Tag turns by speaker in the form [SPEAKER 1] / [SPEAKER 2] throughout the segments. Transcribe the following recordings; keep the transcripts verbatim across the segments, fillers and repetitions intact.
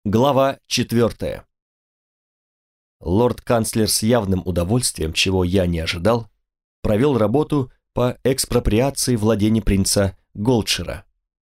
[SPEAKER 1] Глава четвертая. Лорд-канцлер с явным удовольствием, чего я не ожидал, провел работу по экспроприации владений принца Голдшира.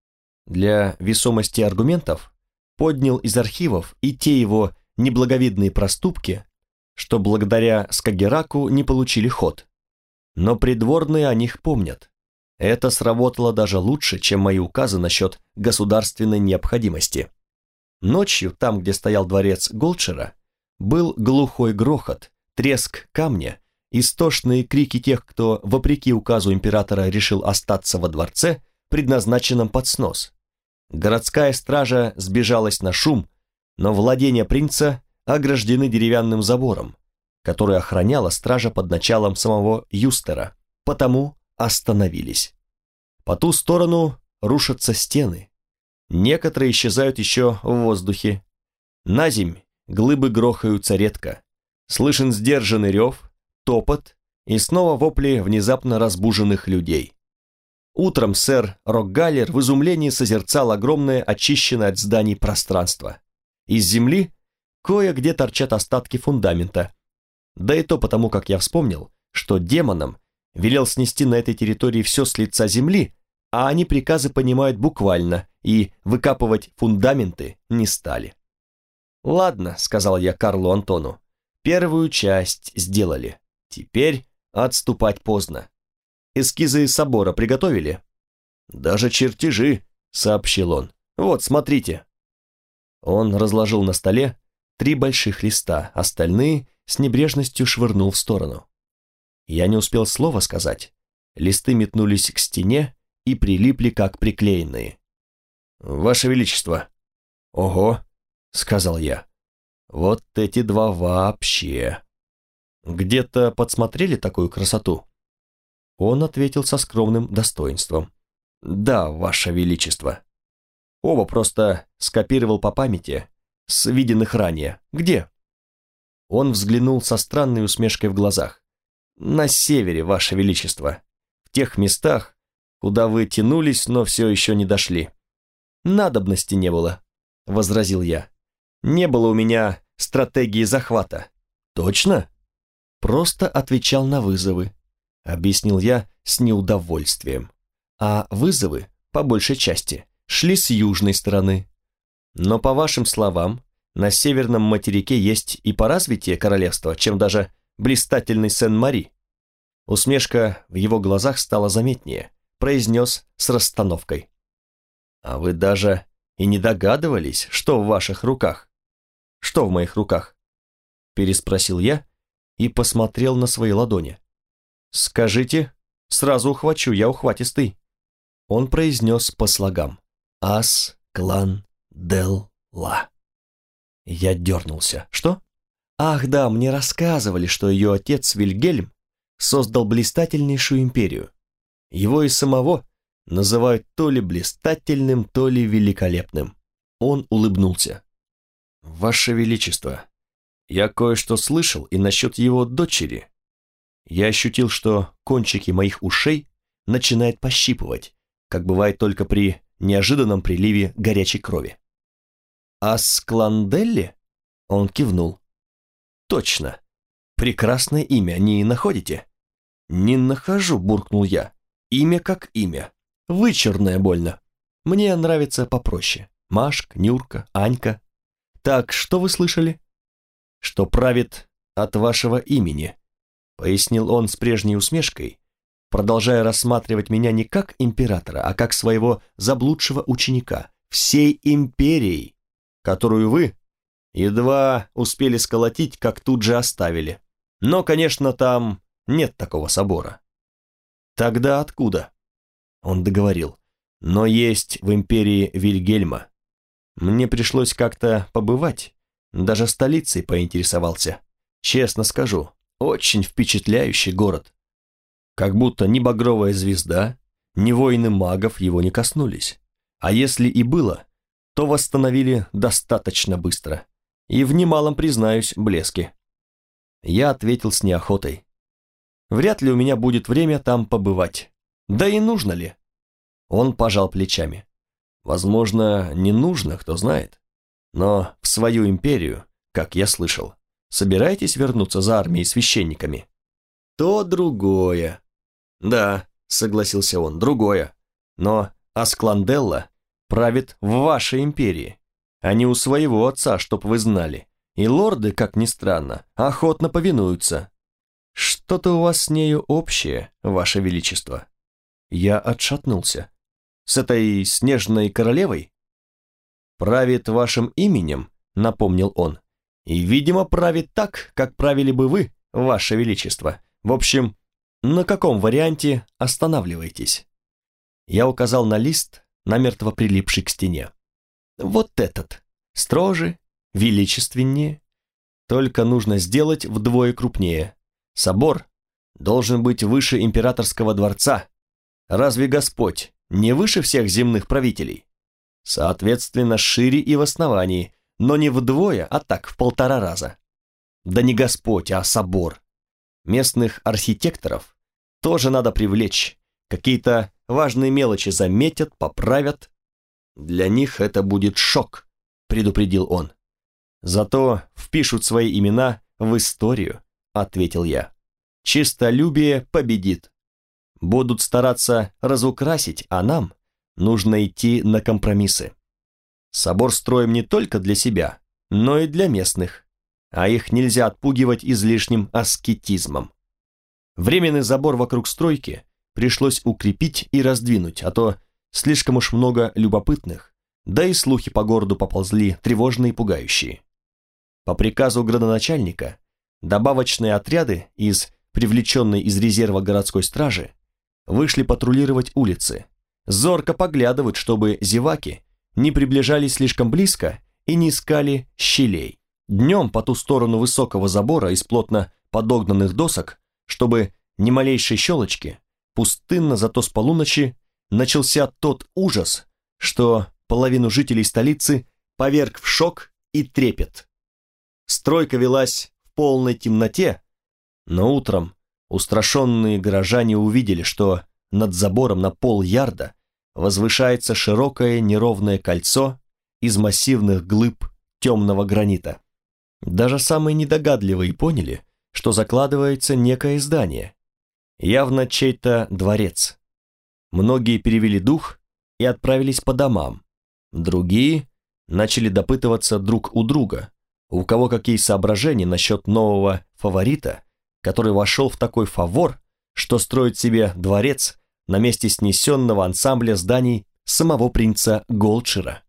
[SPEAKER 1] Для весомости аргументов поднял из архивов и те его неблаговидные проступки, что благодаря Скагераку не получили ход. Но придворные о них помнят. Это сработало даже лучше, чем мои указы насчет государственной необходимости. Ночью, там, где стоял дворец Голдшира, был глухой грохот, треск камня, истошные крики тех, кто, вопреки указу императора, решил остаться во дворце, предназначенном под снос. Городская стража сбежалась на шум, но владения принца ограждены деревянным забором, который охраняла стража под началом самого Юстера, потому остановились. По ту сторону рушатся стены. Некоторые исчезают еще в воздухе. На земь глыбы грохаются редко. Слышен сдержанный рев, топот и снова вопли внезапно разбуженных людей. Утром сэр Рокгаллер в изумлении созерцал огромное очищенное от зданий пространство. Из земли кое-где торчат остатки фундамента. Да и то потому, как я вспомнил, что демонам велел снести на этой территории все с лица земли, а они приказы понимают буквально и выкапывать фундаменты не стали. «Ладно», — сказал я Карлу Антону, — «первую часть сделали. Теперь отступать поздно. Эскизы собора приготовили?» «Даже чертежи», — сообщил он. «Вот, смотрите». Он разложил на столе три больших листа, остальные с небрежностью швырнул в сторону. Я не успел слова сказать. Листы метнулись к стене и прилипли, как приклеенные. «Ваше Величество!» «Ого!» — сказал я. «Вот эти два вообще!» «Где-то подсмотрели такую красоту?» Он ответил со скромным достоинством. «Да, Ваше Величество!» Оба просто скопировал по памяти, с виденных ранее. «Где?» Он взглянул со странной усмешкой в глазах. «На севере, Ваше Величество. В тех местах, куда вы тянулись, но все еще не дошли». «Надобности не было», — возразил я. «Не было у меня стратегии захвата». «Точно?» «Просто отвечал на вызовы», — объяснил я с неудовольствием. «А вызовы, по большей части, шли с южной стороны. Но, по вашим словам, на северном материке есть и поразвитие королевства, чем даже блистательный Сен-Мари». Усмешка в его глазах стала заметнее, произнес с расстановкой. «А вы даже и не догадывались, что в ваших руках?» «Что в моих руках?» Переспросил я и посмотрел на свои ладони. «Скажите, сразу ухвачу, я ухватистый». Он произнес по слогам. «Ас, клан, дел, ла». Я дернулся. «Что?» «Ах да, мне рассказывали, что ее отец Вильгельм создал блистательнейшую империю. Его и самого называют то ли блистательным, то ли великолепным». Он улыбнулся. «Ваше Величество, я кое-что слышал и насчет его дочери». Я ощутил, что кончики моих ушей начинает пощипывать, как бывает только при неожиданном приливе горячей крови. «А Скланделли?» Он кивнул. «Точно. Прекрасное имя, не находите?» «Не нахожу», — буркнул я. «Имя как имя. Вычурное больно. Мне нравится попроще. Машка, Нюрка, Анька. Так, что вы слышали?» «Что правит от вашего имени», — пояснил он с прежней усмешкой, продолжая рассматривать меня не как императора, а как своего заблудшего ученика, всей империей, которую вы едва успели сколотить, как тут же оставили. Но, конечно, там нет такого собора». «Тогда откуда?» Он договорил. «Но есть в империи Вильгельма. Мне пришлось как-то побывать, даже столицей поинтересовался. Честно скажу, очень впечатляющий город. Как будто ни багровая звезда, ни воины магов его не коснулись. А если и было, то восстановили достаточно быстро. И в немалом, признаюсь, блеске». Я ответил с неохотой. «Вряд ли у меня будет время там побывать. Да и нужно ли?» Он пожал плечами. «Возможно, не нужно, кто знает. Но в свою империю, как я слышал, собираетесь вернуться за армией священниками? То другое. Да, согласился он, другое. Но Аскланделла правит в вашей империи, а не у своего отца, чтоб вы знали. И лорды, как ни странно, охотно повинуются. Что-то у вас с нею общее, ваше величество. Я отшатнулся. С этой снежной королевой? Правит вашим именем, напомнил он. И, видимо, правит так, как правили бы вы, ваше величество. В общем, на каком варианте останавливаетесь? Я указал на лист, намертво прилипший к стене. Вот этот. Строже, величественнее. Только нужно сделать вдвое крупнее. Собор должен быть выше императорского дворца. Разве Господь не выше всех земных правителей? Соответственно, шире и в основании, но не вдвое, а так, в полтора раза. Да не Господь, а собор. Местных архитекторов тоже надо привлечь. Какие-то важные мелочи заметят, поправят. Для них это будет шок, предупредил он. Зато впишут свои имена в историю, ответил я. Честолюбие победит. Будут стараться разукрасить, а нам нужно идти на компромиссы. Собор строим не только для себя, но и для местных, а их нельзя отпугивать излишним аскетизмом. Временный забор вокруг стройки пришлось укрепить и раздвинуть, а то слишком уж много любопытных, да и слухи по городу поползли тревожные и пугающие. По приказу градоначальника добавочные отряды из привлеченной из резерва городской стражи вышли патрулировать улицы, зорко поглядывать, чтобы зеваки не приближались слишком близко и не искали щелей. Днем по ту сторону высокого забора из плотно подогнанных досок, чтобы ни малейшей щелочки, пустынно зато с полуночи начался тот ужас, что половину жителей столицы поверг в шок и трепет. Стройка велась в полной темноте, но утром устрашенные горожане увидели, что над забором на полярда возвышается широкое неровное кольцо из массивных глыб темного гранита. Даже самые недогадливые поняли, что закладывается некое здание, явно чей-то дворец. Многие перевели дух и отправились по домам, другие начали допытываться друг у друга, у кого какие соображения насчет нового фаворита, который вошел в такой фавор, что строит себе дворец на месте снесенного ансамбля зданий самого принца Голдшира.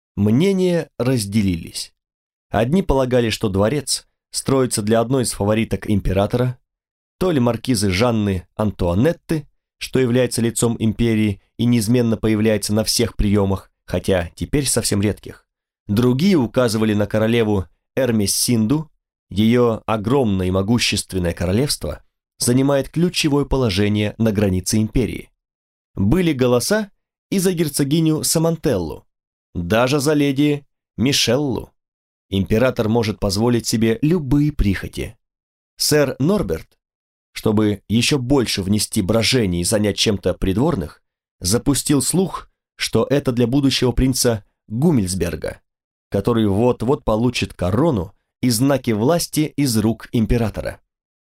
[SPEAKER 1] Мнения разделились. Одни полагали, что дворец строится для одной из фавориток императора, то ли маркизы Жанны Антуанетты, что является лицом империи и неизменно появляется на всех приемах, хотя теперь совсем редких. Другие указывали на королеву Эрмессинду. Ее огромное и могущественное королевство занимает ключевое положение на границе империи. Были голоса и за герцогиню Самантеллу, даже за леди Мишеллу. Император может позволить себе любые прихоти. Сэр Норберт, чтобы еще больше внести брожение и занять чем-то придворных, запустил слух, что это для будущего принца Гумильсберга, который вот-вот получит корону и знаки власти из рук императора.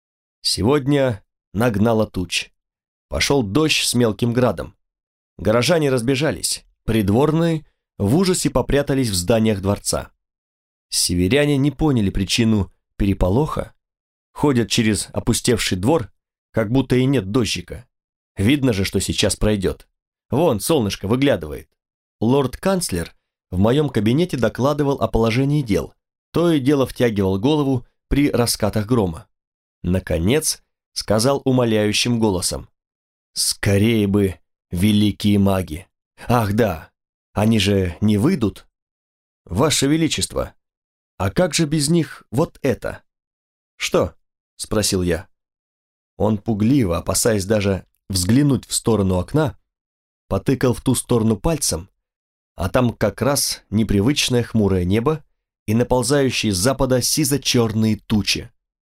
[SPEAKER 1] Сегодня нагнало туч. Пошел дождь с мелким градом. Горожане разбежались, придворные в ужасе попрятались в зданиях дворца. Северяне не поняли причину переполоха, ходят через опустевший двор, как будто и нет дождика. Видно же, что сейчас пройдет. Вон, солнышко выглядывает. Лорд-канцлер в моем кабинете докладывал о положении дел, то и дело втягивал голову при раскатах грома. Наконец, сказал умоляющим голосом: «Скорее бы, великие маги! Ах да, они же не выйдут? Ваше Величество, а как же без них вот это?» «Что?» — спросил я. Он пугливо, опасаясь даже взглянуть в сторону окна, потыкал в ту сторону пальцем, а там как раз непривычное хмурое небо и наползающие с запада сизо-черные тучи.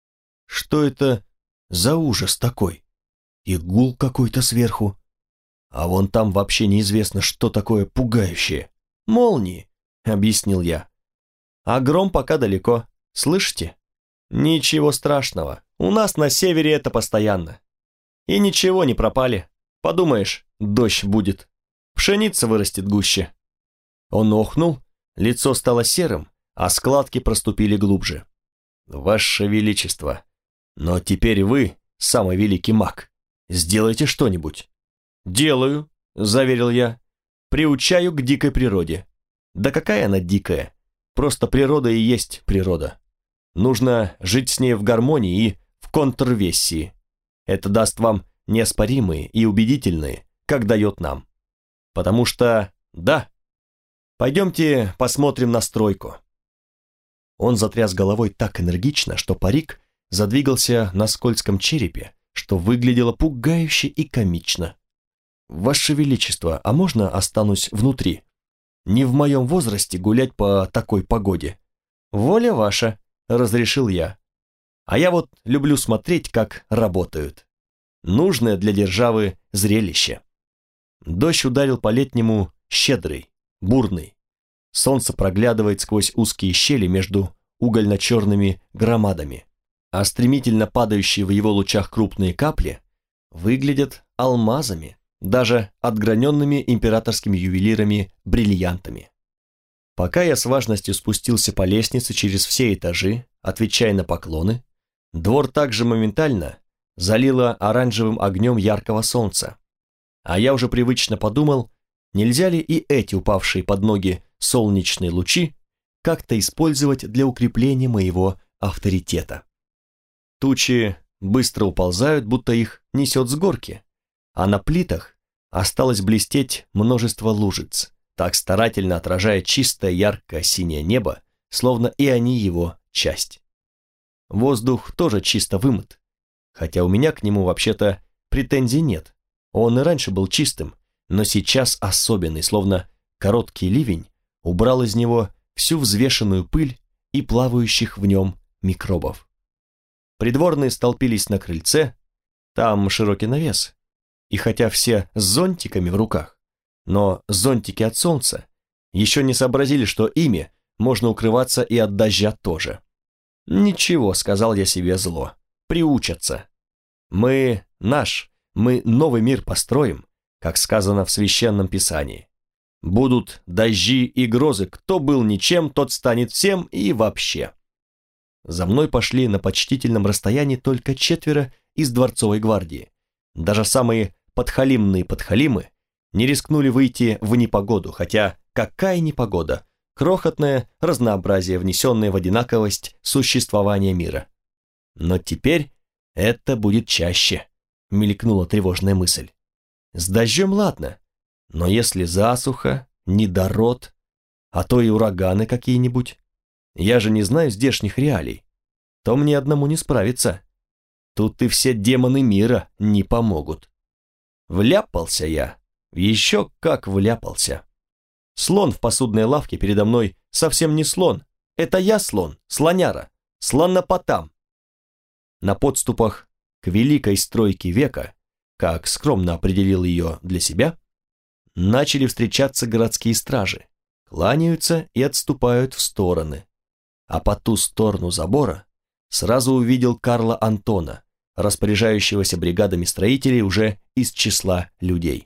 [SPEAKER 1] Что это за ужас такой? И гул какой-то сверху. А вон там вообще неизвестно, что такое пугающее. «Молнии», — объяснил я. А гром пока далеко. Слышите? Ничего страшного. У нас на севере это постоянно. И ничего, не пропали. Подумаешь, дождь будет. Пшеница вырастет гуще. Он охнул, лицо стало серым, а складки проступили глубже. Ваше Величество, но теперь вы, самый великий маг, сделайте что-нибудь. Делаю, заверил я. Приучаю к дикой природе. Да какая она дикая? Просто природа и есть природа. Нужно жить с ней в гармонии и в контрвессии. Это даст вам неоспоримые и убедительные, как дает нам. Потому что, да, пойдемте посмотрим на стройку. Он затряс головой так энергично, что парик задвигался на скользком черепе, что выглядело пугающе и комично. Ваше Величество, а можно останусь внутри? Не в моем возрасте гулять по такой погоде. Воля ваша, разрешил я. А я вот люблю смотреть, как работают. Нужное для державы зрелище. Дождь ударил по-летнему щедрый, бурный. Солнце проглядывает сквозь узкие щели между угольно-черными громадами, а стремительно падающие в его лучах крупные капли выглядят алмазами, даже отграненными императорскими ювелирами бриллиантами. Пока я с важностью спустился по лестнице через все этажи, отвечая на поклоны, двор также моментально залило оранжевым огнем яркого солнца. А я уже привычно подумал, нельзя ли и эти упавшие под ноги солнечные лучи как-то использовать для укрепления моего авторитета. Тучи быстро уползают, будто их несет с горки, а на плитах осталось блестеть множество лужиц, так старательно отражая чистое яркое синее небо, словно и они его часть. Воздух тоже чисто вымыт, хотя у меня к нему вообще-то претензий нет. Он и раньше был чистым, но сейчас особенный, словно короткий ливень убрал из него всю взвешенную пыль и плавающих в нем микробов. Придворные столпились на крыльце, там широкий навес, и хотя все с зонтиками в руках, но зонтики от солнца еще не сообразили, что ими можно укрываться и от дождя тоже. «Ничего», — сказал я себе зло, — «приучатся. Мы наш, мы новый мир построим, как сказано в Священном Писании. Будут дожди и грозы, кто был ничем, тот станет всем и вообще». За мной пошли на почтительном расстоянии только четверо из дворцовой гвардии. Даже самые подхалимные подхалимы не рискнули выйти в непогоду, хотя какая непогода, крохотное разнообразие, внесенное в одинаковость существования мира. Но теперь это будет чаще, мелькнула тревожная мысль. С дождем ладно, но если засуха, недород, а то и ураганы какие-нибудь, я же не знаю здешних реалий, то мне одному не справиться. Тут и все демоны мира не помогут. Вляпался я, еще как вляпался. Слон в посудной лавке передо мной совсем не слон, это я слон, слоняра, слонопотам. На подступах к великой стройке века, как скромно определил ее для себя, начали встречаться городские стражи, кланяются и отступают в стороны. А по ту сторону забора сразу увидел Карла Антона, распоряжающегося бригадами строителей уже из числа людей.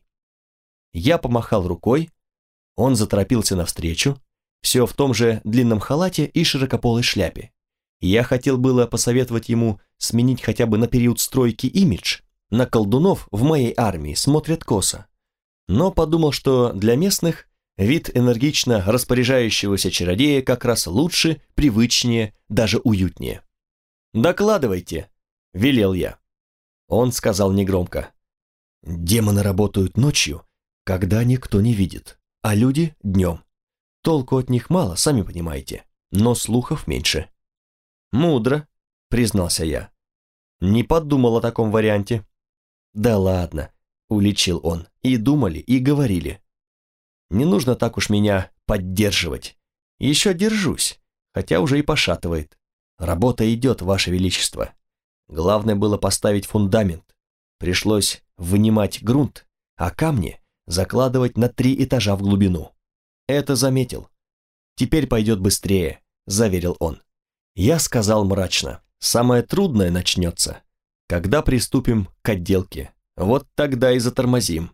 [SPEAKER 1] Я помахал рукой, он заторопился навстречу, все в том же длинном халате и широкополой шляпе. Я хотел было посоветовать ему сменить хотя бы на период стройки имидж, на колдунов в моей армии смотрят косо, но подумал, что для местных вид энергично распоряжающегося чародея как раз лучше, привычнее, даже уютнее. «Докладывайте», — велел я. Он сказал негромко: «Демоны работают ночью, когда никто не видит, а люди днем. Толку от них мало, сами понимаете, но слухов меньше». «Мудро», — признался я. «Не подумал о таком варианте». «Да ладно», — уличил он, — «и думали, и говорили. Не нужно так уж меня поддерживать. Еще держусь, хотя уже и пошатывает. Работа идет, Ваше Величество. Главное было поставить фундамент. Пришлось вынимать грунт, а камни закладывать на три этажа в глубину. Это заметил. Теперь пойдет быстрее. заверил он. Я сказал мрачно, самое трудное начнется, когда приступим к отделке. Вот тогда и затормозим.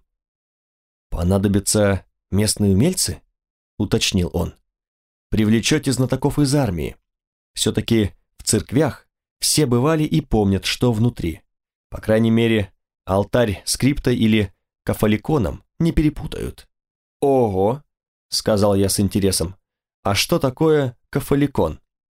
[SPEAKER 1] Понадобятся местные умельцы? Уточнил он. Привлечете знатоков из армии. Все-таки в церквях все бывали и помнят, что внутри. По крайней мере, алтарь с криптой или кафаликоном не перепутают. Ого, сказал я с интересом. А что такое кафаликон?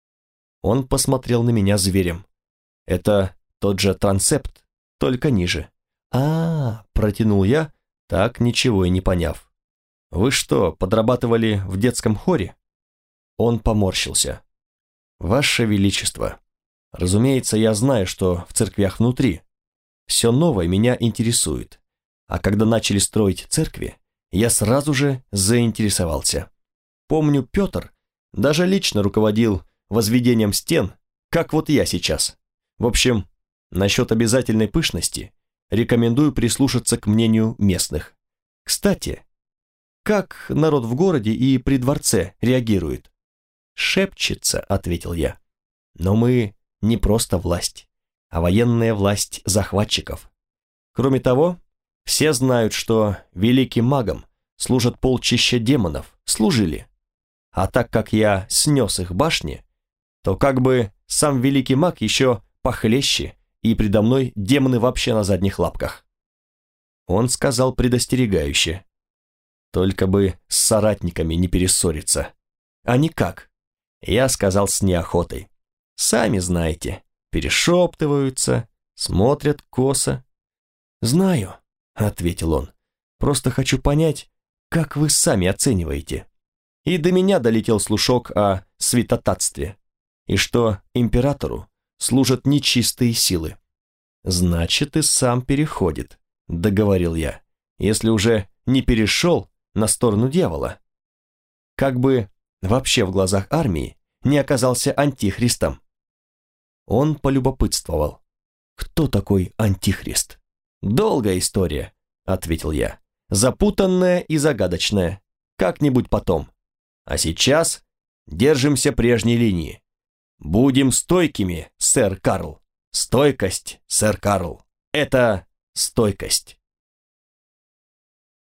[SPEAKER 1] Он посмотрел на меня зверем. Это тот же трансепт, только ниже. А, протянул я, так ничего и не поняв. Вы что, подрабатывали в детском хоре? Он поморщился. Ваше Величество, разумеется, я знаю, что в церквях внутри. Все новое меня интересует. А когда начали строить церкви, я сразу же заинтересовался. Помню, Петр даже лично руководил возведением стен, как вот я сейчас. В общем, насчет обязательной пышности рекомендую прислушаться к мнению местных. Кстати, как народ в городе и при дворце реагирует? Шепчется, ответил я. Но мы не просто власть, а военная власть захватчиков. Кроме того, все знают, что великим магам служат полчища демонов, служили. А так как я снес их башни, то как бы сам великий маг еще похлеще, и предо мной демоны вообще на задних лапках. Он сказал предостерегающе. Только бы с соратниками не перессориться. А никак. Я сказал с неохотой. Сами знаете, перешептываются, смотрят косо. Знаю, ответил он. Просто хочу понять, как вы сами оцениваете. И до меня долетел слушок о святотатстве, и что императору служат нечистые силы. Значит, и сам переходит, договорил я, если уже не перешел на сторону дьявола. Как бы вообще в глазах армии не оказался антихристом. Он полюбопытствовал. Кто такой антихрист? Долгая история, ответил я. Запутанная и загадочная. Как-нибудь потом. А сейчас держимся прежней линии. Будем стойкими, сэр Карл. Стойкость, сэр Карл. Это стойкость.